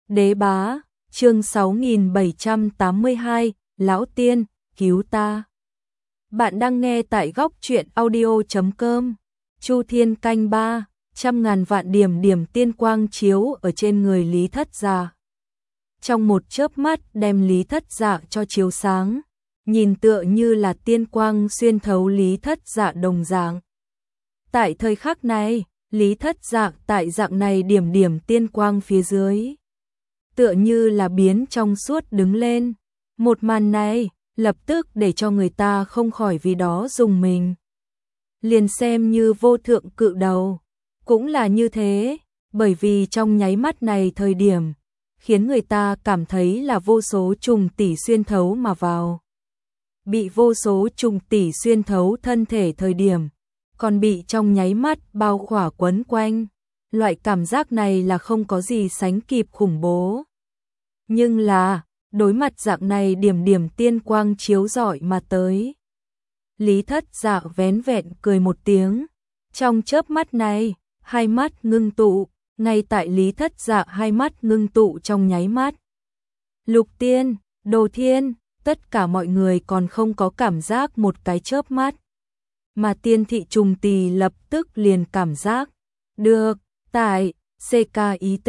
Đế bá, chương 6782, Lão Tiên, cứu ta. Bạn đang nghe tại góc truyện audio.com. Chu Thiên canh 3, trăm ngàn vạn điểm tiên quang chiếu ở trên người Lý Thất Dạ. Trong một chớp mắt đem Lý Thất Dạ cho chiếu sáng, nhìn tựa như là tiên quang xuyên thấu Lý Thất Dạ đồng dạng. Tại thời khắc này, Lý Thất Dạ tại dạng này điểm tiên quang phía dưới, tựa như là biến trong suốt đứng lên. Một màn này lập tức để cho người ta không khỏi vì đó rùng mình. Liền xem như vô thượng cự đầu cũng là như thế, bởi vì trong nháy mắt này thời điểm khiến người ta cảm thấy là vô số trùng tỷ xuyên thấu mà vào. Bị vô số trùng tỷ xuyên thấu thân thể thời điểm, còn bị trong nháy mắt bao khỏa quấn quanh. Loại cảm giác này là không có gì sánh kịp khủng bố. Nhưng là, đối mặt dạng này điểm tiên quang chiếu rọi mà tới, Lý Thất Dạ vén vẹn cười một tiếng. Trong chớp mắt này, hai mắt ngưng tụ, ngay tại Lý Thất Dạ hai mắt ngưng tụ trong nháy mắt. Lục Tiên, Đồ Thiên, tất cả mọi người còn không có cảm giác một cái chớp mắt. Mà Tiên thị trùng tỳ lập tức liền cảm giác được, tại CKIT,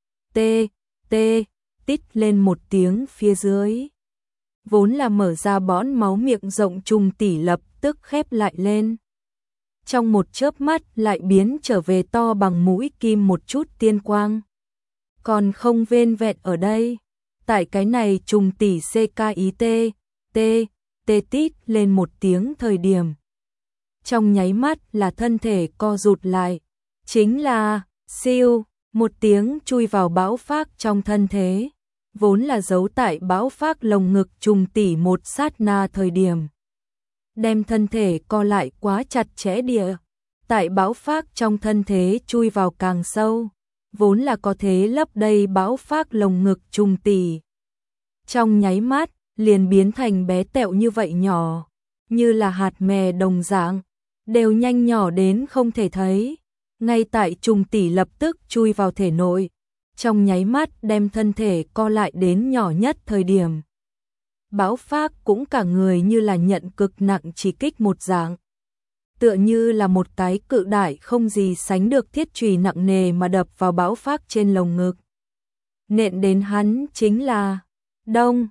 T, tít lên một tiếng phía dưới. Vốn là mở ra bõn máu miệng rộng trùng tỉ lập tức khép lại lên. Trong một chớp mắt lại biến trở về to bằng mũi kim một chút tiên quang. Còn không vên vẹn ở đây, tại cái này trùng tỉ CKIT, T tít lên một tiếng thời điểm. Trong nháy mắt là thân thể co rụt lại, chính là siêu, một tiếng chui vào bão phác trong thân thế. Vốn là giấu tại bão phác lồng ngực trùng tỉ một sát na thời điểm, đem thân thể co lại quá chặt chẽ địa. Tại bão phác trong thân thế chui vào càng sâu, vốn là có thế lấp đầy bão phác lồng ngực trùng tỉ. Trong nháy mắt, liền biến thành bé tẹo như vậy nhỏ, như là hạt mè đồng dạng, đều nhanh nhỏ đến không thể thấy. Ngay tại trùng tỉ lập tức chui vào thể nội, trong nháy mắt đem thân thể co lại đến nhỏ nhất thời điểm. Bão phác cũng cả người như là nhận cực nặng chỉ kích một dạng. Tựa như là một cái cự đại không gì sánh được thiết chùy nặng nề mà đập vào bão phác trên lồng ngực. Nện đến hắn chính là đông,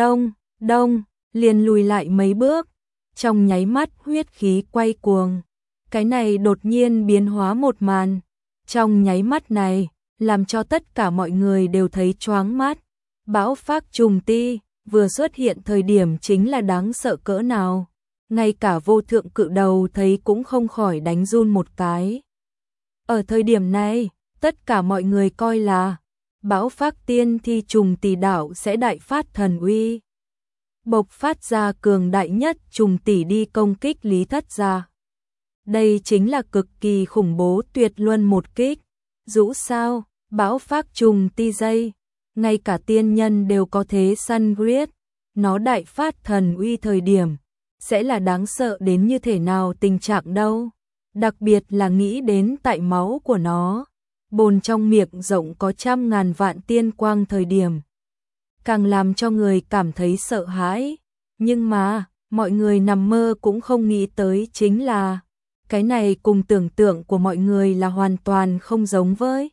liền lùi lại mấy bước. Trong nháy mắt huyết khí quay cuồng. Cái này đột nhiên biến hóa một màn. Trong nháy mắt này, làm cho tất cả mọi người đều thấy choáng mắt. Bão phác trùng ti vừa xuất hiện thời điểm chính là đáng sợ cỡ nào. Ngay cả vô thượng cự đầu thấy cũng không khỏi đánh run một cái. Ở thời điểm này, tất cả mọi người coi là bão phác tiên thi trùng tỷ đạo sẽ đại phát thần uy, bộc phát ra cường đại nhất trùng tỷ đi công kích Lý Thất Dạ. Đây chính là cực kỳ khủng bố tuyệt luân một kích. Dũ sao, bão phác trùng ti dây, ngay cả tiên nhân đều có thế săn giết. Nó đại phát thần uy thời điểm, sẽ là đáng sợ đến như thế nào tình trạng đâu. Đặc biệt là nghĩ đến tại máu của nó, bồn trong miệng rộng có trăm ngàn vạn tiên quang thời điểm, càng làm cho người cảm thấy sợ hãi. Nhưng mà, mọi người nằm mơ cũng không nghĩ tới chính là cái này cùng tưởng tượng của mọi người là hoàn toàn không giống với.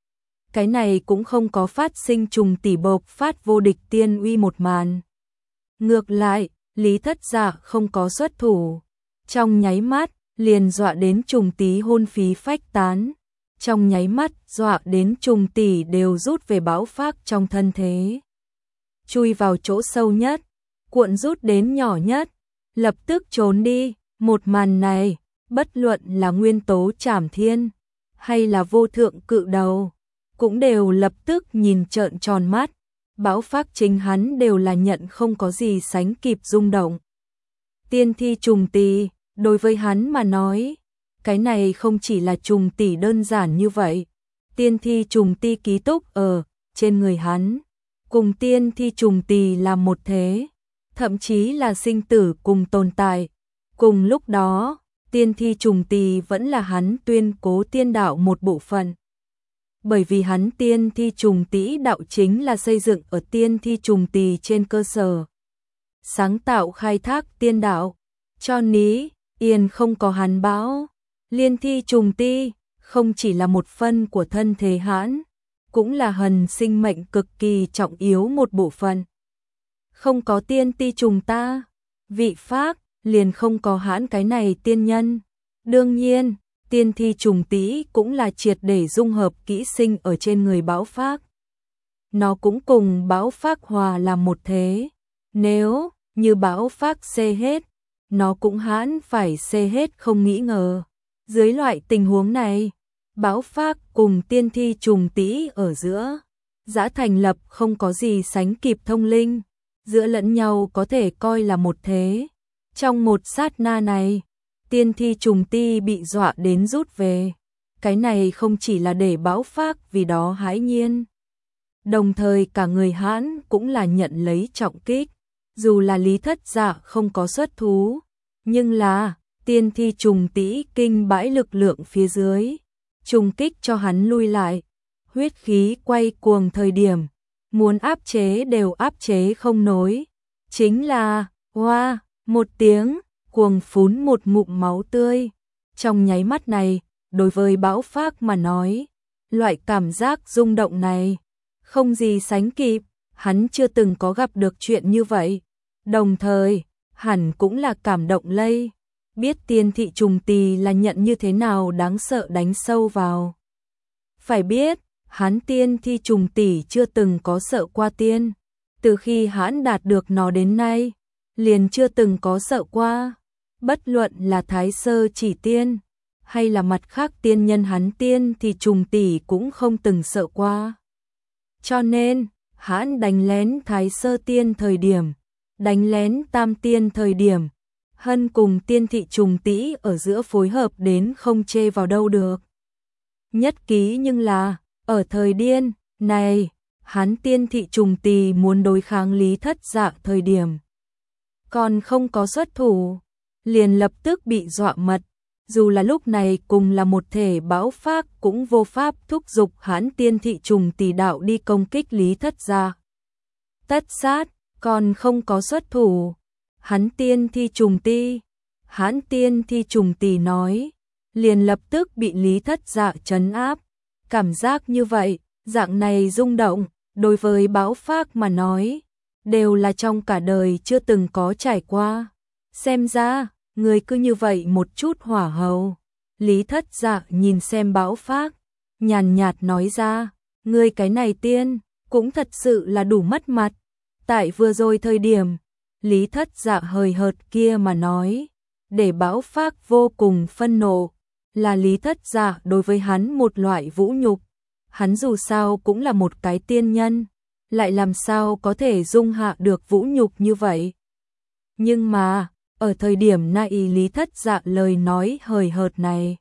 Cái này cũng không có phát sinh trùng tỷ bộc phát vô địch tiên uy một màn. Ngược lại, Lý Thất Dạ không có xuất thủ. Trong nháy mắt, liền dọa đến trùng tí hôn phí phách tán. Trong nháy mắt, dọa đến trùng tỷ đều rút về bão phác trong thân thế. Chui vào chỗ sâu nhất, cuộn rút đến nhỏ nhất, lập tức trốn đi. Một màn này, bất luận là nguyên tố trảm thiên, hay là vô thượng cự đầu, cũng đều lập tức nhìn trợn tròn mắt. Bão phác chính hắn đều là nhận không có gì sánh kịp rung động. Tiên thi trùng tỷ, đối với hắn mà nói, cái này không chỉ là trùng tỷ đơn giản như vậy. Tiên thi trùng ti ký túc ở trên người hắn, cùng tiên thi trùng tỷ là một thế, thậm chí là sinh tử cùng tồn tại. Cùng lúc đó, tiên thi trùng tỷ vẫn là hắn tuyên cố tiên đạo một bộ phận. bởi vì hắn tiên thi trùng tý đạo chính là xây dựng ở tiên thi trùng tỳ trên cơ sở sáng tạo khai thác tiên đạo, cho ní yên không có hắn bão. Liên thi trùng ti không chỉ là một phân của thân thể hãn, cũng là hần sinh mệnh cực kỳ trọng yếu một bộ phận. Không có tiên ti trùng ta, vị pháp liền không có hãn cái này tiên nhân. Đương nhiên, tiên thi trùng tý cũng là triệt để dung hợp kỹ sinh ở trên người Báo Phác. Nó cũng cùng Báo Phác hòa làm một thế. Nếu như Báo Phác xê hết, nó cũng hãn phải xê hết không nghĩ ngờ. Dưới loại tình huống này, Báo Phác cùng tiên thi trùng tý ở giữa, giã thành lập không có gì sánh kịp thông linh, giữa lẫn nhau có thể coi là một thế. Trong một sát na này, tiên thi trùng ti bị dọa đến rút về. Cái này không chỉ là để Báo Phác vì đó hãi nhiên. Đồng thời cả người hãn cũng là nhận lấy trọng kích. Dù là Lý Thất Dạ không có xuất thú, nhưng là tiên thi trùng tý kinh bãi lực lượng phía dưới, trùng kích cho hắn lui lại. Huyết khí quay cuồng thời điểm, muốn áp chế đều áp chế không nổi. Chính là, hoa, một tiếng, cuồng phún một ngụm máu tươi. Trong nháy mắt này, đối với Báo Phác mà nói, loại cảm giác rung động này, không gì sánh kịp, hắn chưa từng có gặp được chuyện như vậy. Đồng thời, hẳn cũng là cảm động lây, biết tiên thị trùng tỳ là nhận như thế nào đáng sợ đánh sâu vào. Phải biết, hắn tiên thi trùng tỷ chưa từng có sợ qua tiên, từ khi hắn đạt được nó đến nay, liền chưa từng có sợ qua. Bất luận là Thái Sơ Chỉ Tiên, hay là mặt khác tiên nhân hắn tiên thì trùng tỷ cũng không từng sợ qua. Cho nên, hắn đánh lén Thái Sơ Tiên thời điểm, đánh lén Tam Tiên thời điểm, hân cùng tiên thị trùng tý ở giữa phối hợp đến không chê vào đâu được. Nhất ký nhưng là, ở thời điên này, hắn tiên thị trùng tỳ muốn đối kháng Lý Thất Dạ thời điểm, còn không có xuất thủ, liền lập tức bị dọa mật. Dù là lúc này cùng là một thể Báo Phác cũng vô pháp thúc giục hắn tiên thị trùng tỳ đạo đi công kích Lý Thất Dạ. Tất sát, còn không có xuất thủ, hắn tiên thi trùng ti, hắn tiên thi trùng tỳ nói, liền lập tức bị Lý Thất Dạ trấn áp. Cảm giác như vậy, dạng này rung động, đối với Báo Phác mà nói, đều là trong cả đời chưa từng có trải qua. Xem ra, người cứ như vậy một chút hỏa hầu. Lý Thất Dạ nhìn xem Báo Phác, nhàn nhạt nói ra, người cái này tiên, cũng thật sự là đủ mất mặt. Tại vừa rồi thời điểm, Lý Thất Dạ hời hợt kia mà nói, để Báo Phác vô cùng phân nộ, là Lý Thất Dạ đối với hắn một loại vũ nhục. Hắn dù sao cũng là một cái tiên nhân, lại làm sao có thể dung hạ được vũ nhục như vậy. Nhưng mà, ở thời điểm này Lý Thất Dạ lời nói hời hợt này,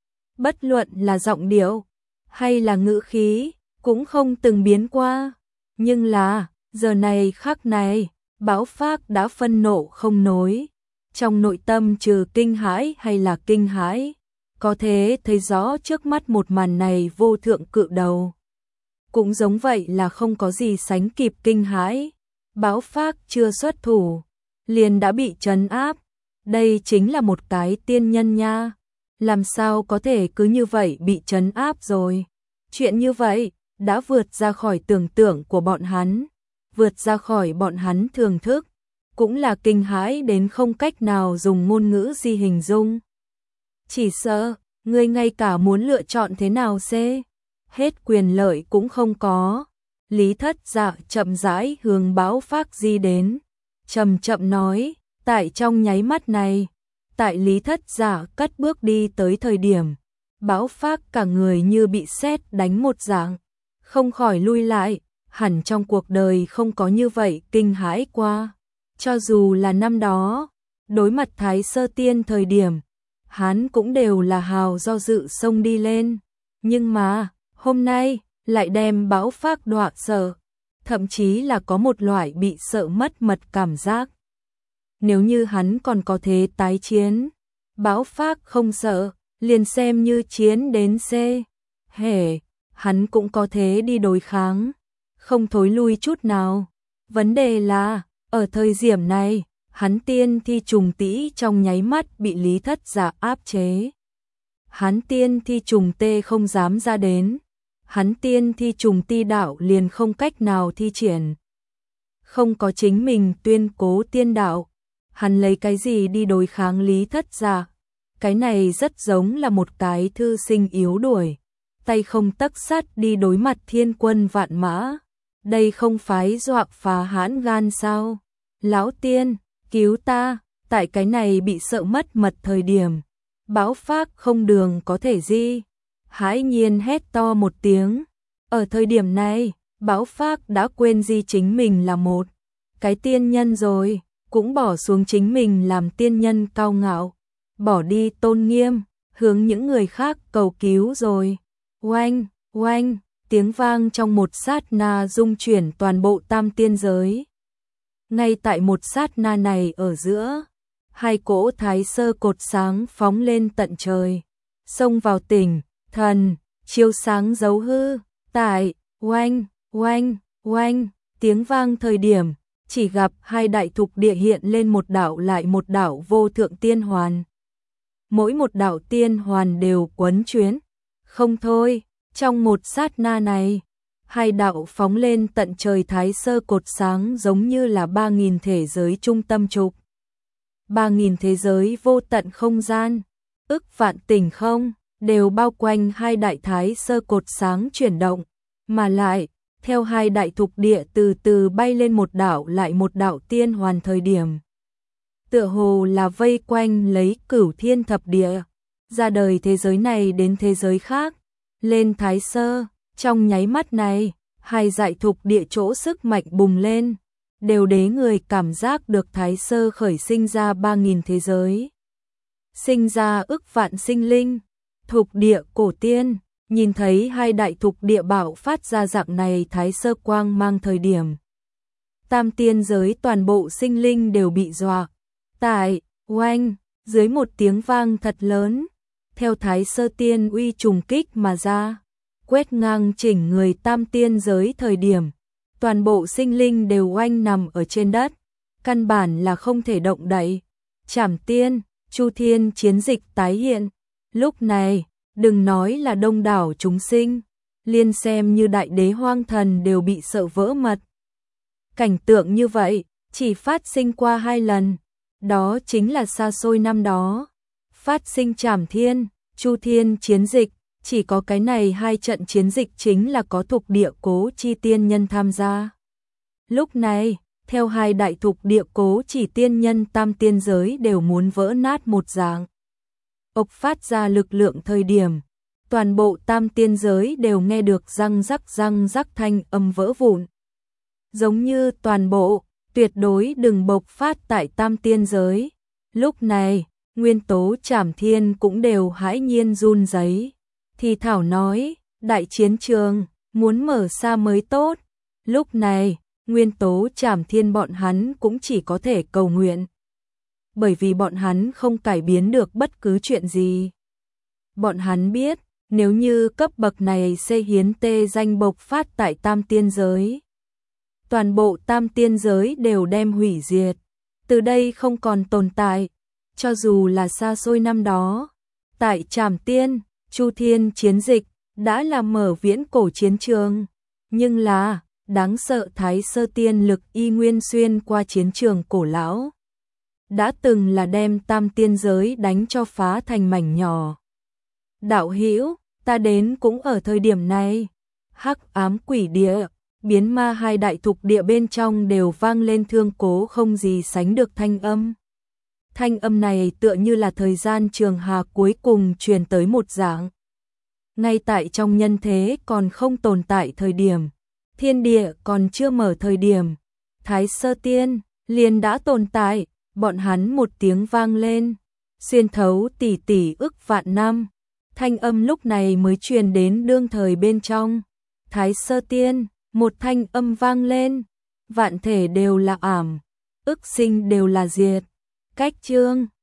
bất luận là giọng điệu hay là ngữ khí, cũng không từng biến qua. Nhưng là, giờ này khắc này, Báo Phác đã phân nộ không nối. Trong nội tâm trừ kinh hãi hay là kinh hãi, có thể thấy rõ trước mắt một màn này vô thượng cự đầu. Cũng giống vậy là không có gì sánh kịp kinh hãi. Báo Phác chưa xuất thủ, liền đã bị trấn áp. Đây chính là một cái tiên nhân nha. Làm sao có thể cứ như vậy bị trấn áp rồi. Chuyện như vậy, đã vượt ra khỏi tưởng tượng của bọn hắn. Vượt ra khỏi bọn hắn thường thức. Cũng là kinh hãi đến không cách nào dùng ngôn ngữ gì hình dung. Chỉ sợ, người ngay cả muốn lựa chọn thế nào xê, hết quyền lợi cũng không có. Lý Thất Dạ chậm rãi hướng Báo Phác di đến, chậm chậm nói, tại trong nháy mắt này, tại Lý Thất Dạ cất bước đi tới thời điểm, Báo Phác cả người như bị sét đánh một dạng, không khỏi lui lại, hẳn trong cuộc đời không có như vậy kinh hãi qua. Cho dù là năm đó, đối mặt Thái Sơ Tiên thời điểm, hắn cũng đều là hào do dự xông đi lên, nhưng mà, hôm nay, lại đem Báo Phác đọa sợ, thậm chí là có một loại bị sợ mất mật cảm giác. Nếu như hắn còn có thế tái chiến, Báo Phác không sợ, liền xem như chiến đến C. Hề, hắn cũng có thế đi đối kháng, không thối lui chút nào. Vấn đề là, ở thời điểm này, hắn tiên thi trùng tĩ trong nháy mắt bị Lý Thất Giả áp chế. Hắn tiên thi trùng tê không dám ra đến, hắn tiên thi trùng ti đạo liền không cách nào thi triển. Không có chính mình tuyên cố tiên đạo, hắn lấy cái gì đi đối kháng Lý Thất Giả? Cái này rất giống là một cái thư sinh yếu đuổi, tay không tấc sắt đi đối mặt thiên quân vạn mã. Đây không phải dọa phá hãn gan sao? Lão tiên, cứu ta, tại cái này bị sợ mất mật thời điểm. Bão Phác không đường có thể di. Hãi nhiên hét to một tiếng. Ở thời điểm này, Bão Phác đã quên di chính mình là một cái tiên nhân rồi, cũng bỏ xuống chính mình làm tiên nhân cao ngạo, bỏ đi tôn nghiêm, hướng những người khác cầu cứu rồi. Oanh, oanh, tiếng vang trong một sát na rung chuyển toàn bộ tam tiên giới. Ngay tại một sát na này ở giữa, hai cỗ thái sơ cột sáng phóng lên tận trời, xông vào tỉnh, thần, chiếu sáng dấu hư, tại, oanh, oanh, oanh, tiếng vang thời điểm, chỉ gặp hai đại thục địa hiện lên một đạo lại một đạo vô thượng tiên hoàn. Mỗi một đạo tiên hoàn đều quấn chuyến, không thôi, trong một sát na này, hai đạo phóng lên tận trời thái sơ cột sáng giống như là 3.000 thể giới trung tâm trục. 3.000 thế giới vô tận không gian, ức vạn tỉnh không, đều bao quanh hai đại thái sơ cột sáng chuyển động, mà lại, theo hai đại thục địa từ từ bay lên một đạo lại một đạo tiên hoàn thời điểm. Tựa hồ là vây quanh lấy cửu thiên thập địa, ra đời thế giới này đến thế giới khác, lên thái sơ, trong nháy mắt này, hai dại thục địa chỗ sức mạnh bùng lên, đều đế người cảm giác được thái sơ khởi sinh ra 3.000 thế giới. Sinh ra ức vạn sinh linh, thục địa cổ tiên, nhìn thấy hai đại thục địa bạo phát ra dạng này thái sơ quang mang thời điểm. Tam tiên giới toàn bộ sinh linh đều bị dọa, tại, oanh, dưới một tiếng vang thật lớn, theo thái sơ tiên uy trùng kích mà ra, quét ngang chỉnh người tam tiên giới thời điểm, toàn bộ sinh linh đều oanh nằm ở trên đất, căn bản là không thể động đậy. Trảm tiên, Chu Thiên chiến dịch tái hiện, lúc này, đừng nói là đông đảo chúng sinh, liên xem như đại đế hoang thần đều bị sợ vỡ mật. Cảnh tượng như vậy, chỉ phát sinh qua 2 lần, đó chính là xa xôi năm đó. Phát sinh Trảm Thiên, Chu Thiên chiến dịch, chỉ có cái này 2 trận chiến dịch chính là có thục địa cố chi tiên nhân tham gia. Lúc này, theo hai đại thục địa cố chỉ tiên nhân tam tiên giới đều muốn vỡ nát một dạng. Ộc phát ra lực lượng thời điểm, toàn bộ tam tiên giới đều nghe được răng rắc thanh âm vỡ vụn. Giống như toàn bộ, tuyệt đối đừng bộc phát tại tam tiên giới. Lúc này, nguyên tố Trảm Thiên cũng đều hãi nhiên run rẩy. Thì thảo nói, đại chiến trường, muốn mở xa mới tốt. Lúc này, nguyên tố Trảm Thiên bọn hắn cũng chỉ có thể cầu nguyện. Bởi vì bọn hắn không cải biến được bất cứ chuyện gì. Bọn hắn biết, nếu như cấp bậc này xê hiến tê danh bộc phát tại tam tiên giới, toàn bộ tam tiên giới đều đem hủy diệt, từ đây không còn tồn tại. Cho dù là xa xôi năm đó, tại Trảm Tiên, Chu Thiên chiến dịch, đã là mở viễn cổ chiến trường, nhưng là, đáng sợ thái sơ tiên lực y nguyên xuyên qua chiến trường cổ lão. Đã từng là đem tam tiên giới đánh cho phá thành mảnh nhỏ. Đạo hữu, ta đến cũng ở thời điểm này. Hắc ám quỷ địa, biến ma hai đại thục địa bên trong đều vang lên thương cố không gì sánh được thanh âm. Thanh âm này tựa như là thời gian trường hà cuối cùng truyền tới một dạng. Ngay tại trong nhân thế còn không tồn tại thời điểm, thiên địa còn chưa mở thời điểm, thái sơ tiên liền đã tồn tại, bọn hắn một tiếng vang lên, xuyên thấu tỷ tỷ ức vạn năm. Thanh âm lúc này mới truyền đến đương thời bên trong. Thái sơ tiên, một thanh âm vang lên, vạn thể đều là ảm, ức sinh đều là diệt. Cách chương